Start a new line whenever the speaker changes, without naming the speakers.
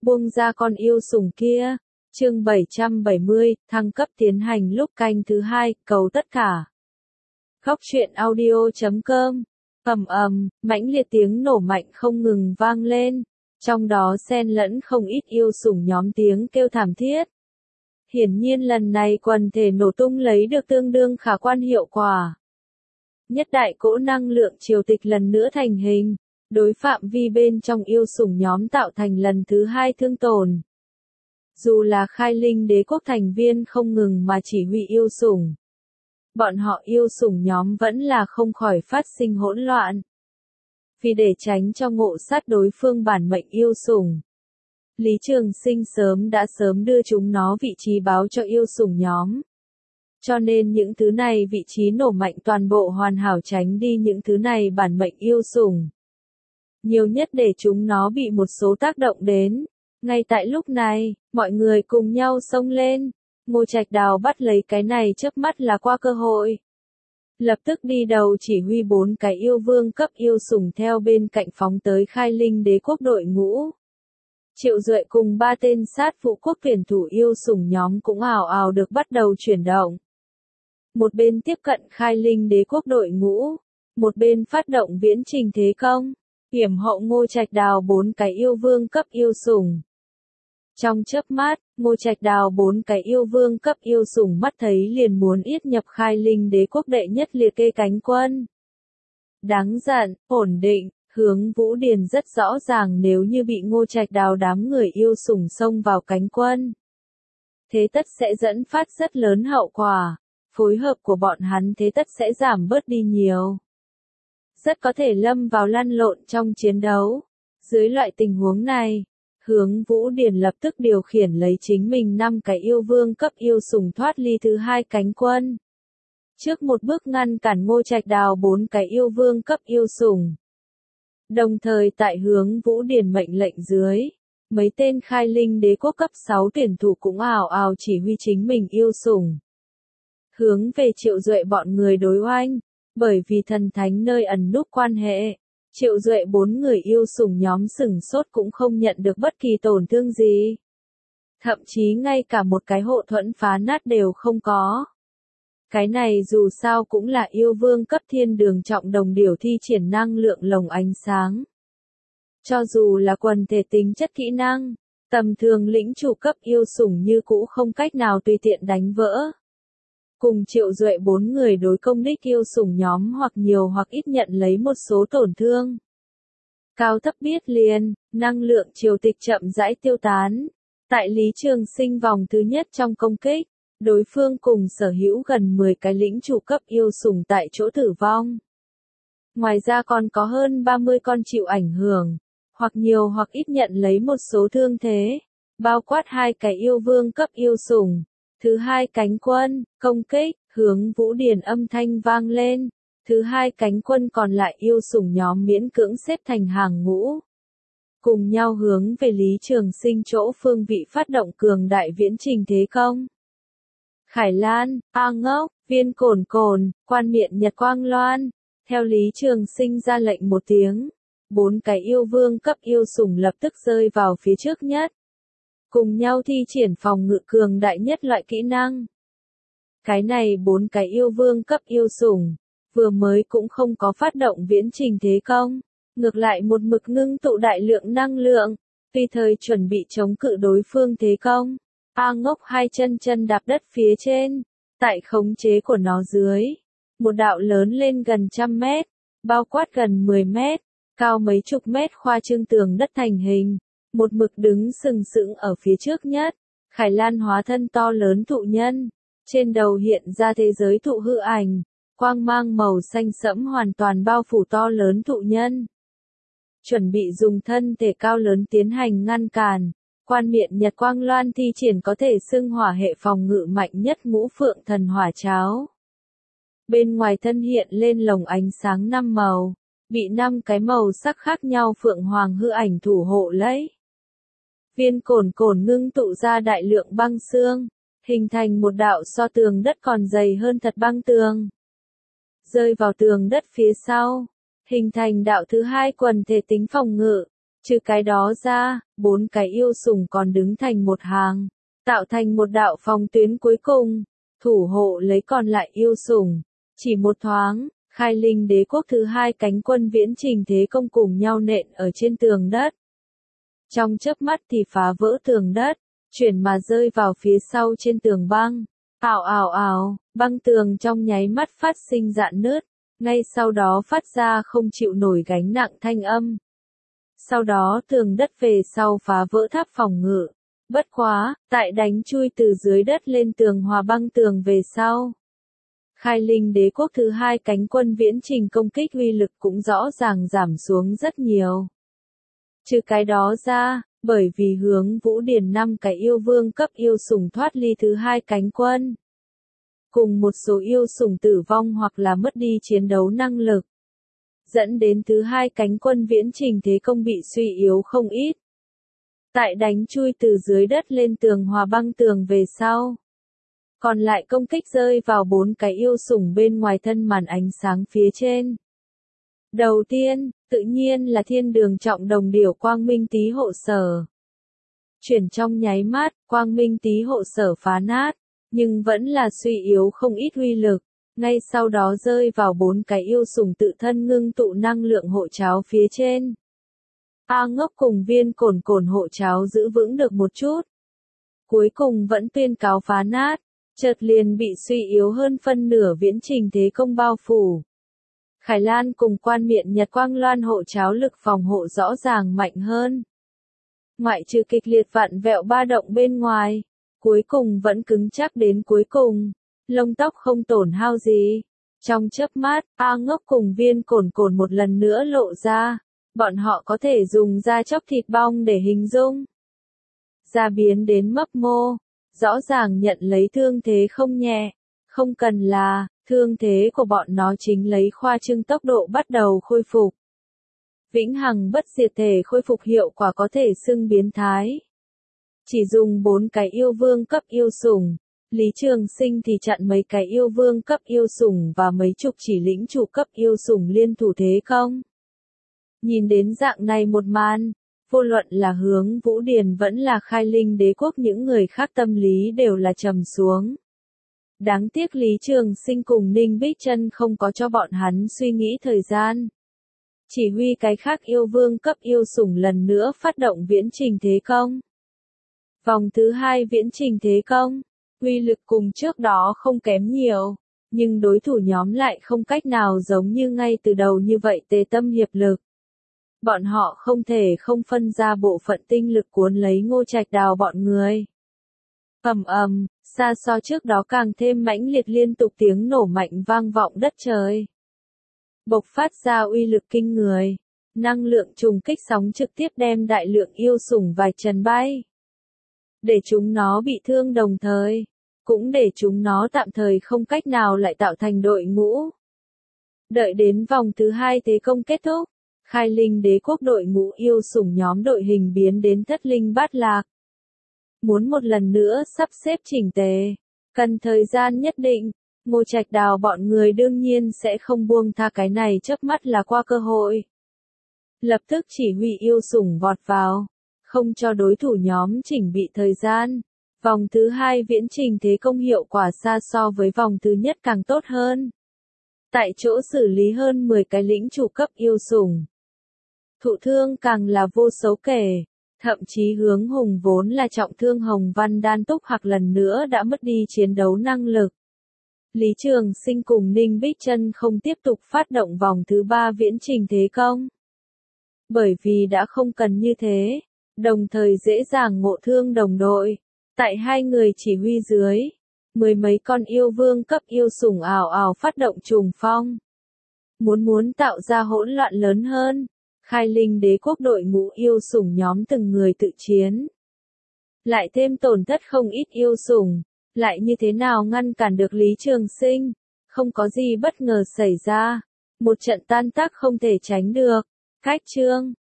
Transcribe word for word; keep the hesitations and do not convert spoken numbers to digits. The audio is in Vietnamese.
Buông ra con yêu sủng kia. Chương bảy trăm bảy mươi, thăng cấp tiến hành lúc canh thứ hai, cầu tất cả. Góc truyện audio chấm com. Ầm ầm, mãnh liệt tiếng nổ mạnh không ngừng vang lên, trong đó xen lẫn không ít yêu sủng nhóm tiếng kêu thảm thiết. Hiển nhiên lần này quần thể nổ tung lấy được tương đương khả quan hiệu quả. Nhất đại cỗ năng lượng triều tịch lần nữa thành hình, đối phạm vi bên trong yêu sủng nhóm tạo thành lần thứ hai thương tổn. Dù là khai linh đế quốc thành viên không ngừng mà chỉ huy yêu sủng, bọn họ yêu sủng nhóm vẫn là không khỏi phát sinh hỗn loạn. Vì để tránh cho ngộ sát đối phương bản mệnh yêu sủng, Lý Trường Sinh sớm đã sớm đưa chúng nó vị trí báo cho yêu sủng nhóm. Cho nên những thứ này vị trí nổ mạnh toàn bộ hoàn hảo tránh đi những thứ này bản mệnh yêu sủng. Nhiều nhất để chúng nó bị một số tác động đến. Ngay tại lúc này, mọi người cùng nhau xông lên. Ngô Trạch Đào bắt lấy cái này chớp mắt là qua cơ hội. Lập tức đi đầu chỉ huy bốn cái yêu vương cấp yêu sủng theo bên cạnh phóng tới khai linh đế quốc đội ngũ. Triệu Duệ cùng ba tên sát phụ quốc tuyển thủ yêu sủng nhóm cũng ào ào được bắt đầu chuyển động. Một bên tiếp cận khai linh đế quốc đội ngũ, một bên phát động viễn trình thế công, hiểm hậu Ngô Trạch Đào bốn cái yêu vương cấp yêu sủng. Trong chớp mắt, Ngô Trạch Đào bốn cái yêu vương cấp yêu sủng mắt thấy liền muốn yết nhập khai linh đế quốc đệ nhất liệt kê cánh quân. Đáng giận, ổn định, Hướng Vũ Điền rất rõ ràng nếu như bị Ngô Trạch Đào đám người yêu sủng xông vào cánh quân, thế tất sẽ dẫn phát rất lớn hậu quả, phối hợp của bọn hắn thế tất sẽ giảm bớt đi nhiều. Rất có thể lâm vào lăn lộn trong chiến đấu. Dưới loại tình huống này, Hướng Vũ Điền lập tức điều khiển lấy chính mình năm cái yêu vương cấp yêu sủng thoát ly thứ hai cánh quân. Trước một bước ngăn cản Ngô Trạch Đào bốn cái yêu vương cấp yêu sủng. Đồng thời tại Hướng Vũ Điền mệnh lệnh dưới, mấy tên khai linh đế quốc cấp sáu tuyển thủ cũng ào ào chỉ huy chính mình yêu sủng. Hướng về Triệu Duệ bọn người đối oanh, bởi vì thần thánh nơi ẩn núp quan hệ. Triệu Duệ bốn người yêu sủng nhóm sửng sốt cũng không nhận được bất kỳ tổn thương gì. Thậm chí ngay cả một cái hộ thuẫn phá nát đều không có. Cái này dù sao cũng là yêu vương cấp thiên đường trọng đồng điểu thi triển năng lượng lồng ánh sáng. Cho dù là quần thể tính chất kỹ năng, tầm thường lĩnh chủ cấp yêu sủng như cũ không cách nào tùy tiện đánh vỡ. Cùng Triệu Duệ bốn người đối công đích yêu sủng nhóm hoặc nhiều hoặc ít nhận lấy một số tổn thương. Cao thấp biết liền, năng lượng triều tịch chậm rãi tiêu tán. Tại Lý Trường Sinh vòng thứ nhất trong công kích, đối phương cùng sở hữu gần mười cái lĩnh chủ cấp yêu sủng tại chỗ tử vong. Ngoài ra còn có hơn ba mươi con chịu ảnh hưởng, hoặc nhiều hoặc ít nhận lấy một số thương thế, bao quát hai cái yêu vương cấp yêu sủng. Thứ hai cánh quân, công kích, Hướng Vũ Điền âm thanh vang lên. Thứ hai cánh quân còn lại yêu sủng nhóm miễn cưỡng xếp thành hàng ngũ. Cùng nhau hướng về Lý Trường Sinh chỗ phương vị phát động cường đại viễn trình thế công. Khải Lan, A Ngốc, Viên Cồn Cồn, Quan Miện Nhật Quang Loan. Theo Lý Trường Sinh ra lệnh một tiếng, bốn cái yêu vương cấp yêu sủng lập tức rơi vào phía trước nhất. Cùng nhau thi triển phòng ngự cường đại nhất loại kỹ năng. Cái này bốn cái yêu vương cấp yêu sủng, vừa mới cũng không có phát động viễn trình thế công, ngược lại một mực ngưng tụ đại lượng năng lượng, tùy thời chuẩn bị chống cự đối phương thế công. A Ngốc hai chân chân đạp đất phía trên, tại khống chế của nó dưới, một đạo lớn lên gần trăm mét, bao quát gần mười mét, cao mấy chục mét khoa trương tường đất thành hình. Một mực đứng sừng sững ở phía trước nhất, Khải Lan hóa thân to lớn thụ nhân, trên đầu hiện ra thế giới thụ hư ảnh, quang mang màu xanh sẫm hoàn toàn bao phủ to lớn thụ nhân. Chuẩn bị dùng thân thể cao lớn tiến hành ngăn cản, Quan Miện Nhật Quang Loan thi triển có thể xưng hỏa hệ phòng ngự mạnh nhất Ngũ Phượng Thần Hỏa Cháo. Bên ngoài thân hiện lên lồng ánh sáng năm màu, bị năm cái màu sắc khác nhau phượng hoàng hư ảnh thủ hộ lấy. Viên Cồn Cồn ngưng tụ ra đại lượng băng xương, hình thành một đạo so tường đất còn dày hơn thật băng tường. Rơi vào tường đất phía sau, hình thành đạo thứ hai quần thể tính phòng ngự, Trừ cái đó ra, bốn cái yêu sủng còn đứng thành một hàng, tạo thành một đạo phòng tuyến cuối cùng, thủ hộ lấy còn lại yêu sủng. Chỉ một thoáng, Khai Linh đế quốc thứ hai cánh quân viễn trình thế công cùng nhau nện ở trên tường đất. Trong chớp mắt thì phá vỡ tường đất, chuyển mà rơi vào phía sau trên tường băng. Ào ào ào, băng tường trong nháy mắt phát sinh rạn nứt, ngay sau đó phát ra không chịu nổi gánh nặng thanh âm. Sau đó tường đất về sau phá vỡ tháp phòng ngự. Bất quá, tại đánh chui từ dưới đất lên tường hòa băng tường về sau. Khai Linh đế quốc thứ hai cánh quân viễn trình công kích uy lực cũng rõ ràng giảm xuống rất nhiều. Trừ cái đó ra, bởi vì hướng Vũ Điền năm cái yêu vương cấp yêu sủng thoát ly thứ hai cánh quân. Cùng một số yêu sủng tử vong hoặc là mất đi chiến đấu năng lực. Dẫn đến thứ hai cánh quân viễn trình thế công bị suy yếu không ít. Tại đánh chui từ dưới đất lên tường hòa băng tường về sau. Còn lại công kích rơi vào bốn cái yêu sủng bên ngoài thân màn ánh sáng phía trên. Đầu tiên, tự nhiên là thiên đường trọng đồng điểu quang minh tý hộ sở. Chuyển trong nháy mắt, quang minh tý hộ sở phá nát, nhưng vẫn là suy yếu không ít uy lực. Ngay sau đó rơi vào bốn cái yêu sủng tự thân ngưng tụ năng lượng hộ cháo phía trên. A Ngốc cùng viên cồn cồn hộ cháo giữ vững được một chút. Cuối cùng vẫn tuyên cáo phá nát, chợt liền bị suy yếu hơn phân nửa viễn trình thế công bao phủ. Khải Lan cùng quan miện Nhật Quang Loan hộ cháo lực phòng hộ rõ ràng mạnh hơn. Ngoại trừ kịch liệt vặn vẹo ba động bên ngoài, cuối cùng vẫn cứng chắc đến cuối cùng, lông tóc không tổn hao gì. Trong chớp mắt, A Ngốc cùng viên cồn cồn một lần nữa lộ ra, bọn họ có thể dùng da chóc thịt bong để hình dung. Da biến đến mấp mô, rõ ràng nhận lấy thương thế không nhẹ, không cần là, thương thế của bọn nó chính lấy khoa trương tốc độ bắt đầu khôi phục. Vĩnh hằng bất diệt thể khôi phục hiệu quả có thể xưng biến thái. Chỉ dùng bốn cái yêu vương cấp yêu sủng, Lý Trường Sinh thì chặn mấy cái yêu vương cấp yêu sủng và mấy chục chỉ lĩnh chủ cấp yêu sủng liên thủ thế công. Nhìn đến dạng này một màn, vô luận là hướng Vũ Điền vẫn là Khai Linh đế quốc những người khác tâm lý đều là trầm xuống. Đáng tiếc Lý Trường Sinh cùng Ninh Bích Trân không có cho bọn hắn suy nghĩ thời gian. Chỉ huy cái khác yêu vương cấp yêu sủng lần nữa phát động viễn trình thế công. Vòng thứ hai viễn trình thế công, uy lực cùng trước đó không kém nhiều, nhưng đối thủ nhóm lại không cách nào giống như ngay từ đầu như vậy tề tâm hiệp lực. Bọn họ không thể không phân ra bộ phận tinh lực cuốn lấy Ngô Trạch Đào bọn người. Ầm ầm, xa so trước đó càng thêm mãnh liệt liên tục tiếng nổ mạnh vang vọng đất trời. Bộc phát ra uy lực kinh người, năng lượng trùng kích sóng trực tiếp đem đại lượng yêu sủng vài trần bay. Để chúng nó bị thương đồng thời, cũng để chúng nó tạm thời không cách nào lại tạo thành đội ngũ. Đợi đến vòng thứ hai thế công kết thúc, Khai Linh đế quốc đội ngũ yêu sủng nhóm đội hình biến đến thất linh bát lạc. Muốn một lần nữa sắp xếp chỉnh tề, cần thời gian nhất định, Ngô Trạch Đào bọn người đương nhiên sẽ không buông tha cái này chớp mắt là qua cơ hội. Lập tức chỉ huy yêu sủng vọt vào, không cho đối thủ nhóm chỉnh bị thời gian. Vòng thứ hai viễn trình thế công hiệu quả xa so với vòng thứ nhất càng tốt hơn. Tại chỗ xử lý hơn mười cái lĩnh chủ cấp yêu sủng. Thụ thương càng là vô số kể, thậm chí hướng hùng vốn là trọng thương Hồng Văn Đan Túc hoặc lần nữa đã mất đi chiến đấu năng lực. Lý Trường Sinh cùng Ninh Bích Trân không tiếp tục phát động vòng thứ ba viễn trình thế công. Bởi vì đã không cần như thế, đồng thời dễ dàng ngộ thương đồng đội. Tại hai người chỉ huy dưới, mười mấy con yêu vương cấp yêu sủng ảo ảo phát động trùng phong. Muốn muốn tạo ra hỗn loạn lớn hơn, Khai Linh đế quốc đội ngũ yêu sủng nhóm từng người tự chiến. Lại thêm tổn thất không ít yêu sủng, lại như thế nào ngăn cản được Lý Trường Sinh, không có gì bất ngờ xảy ra. Một trận tan tác không thể tránh được. Cách chương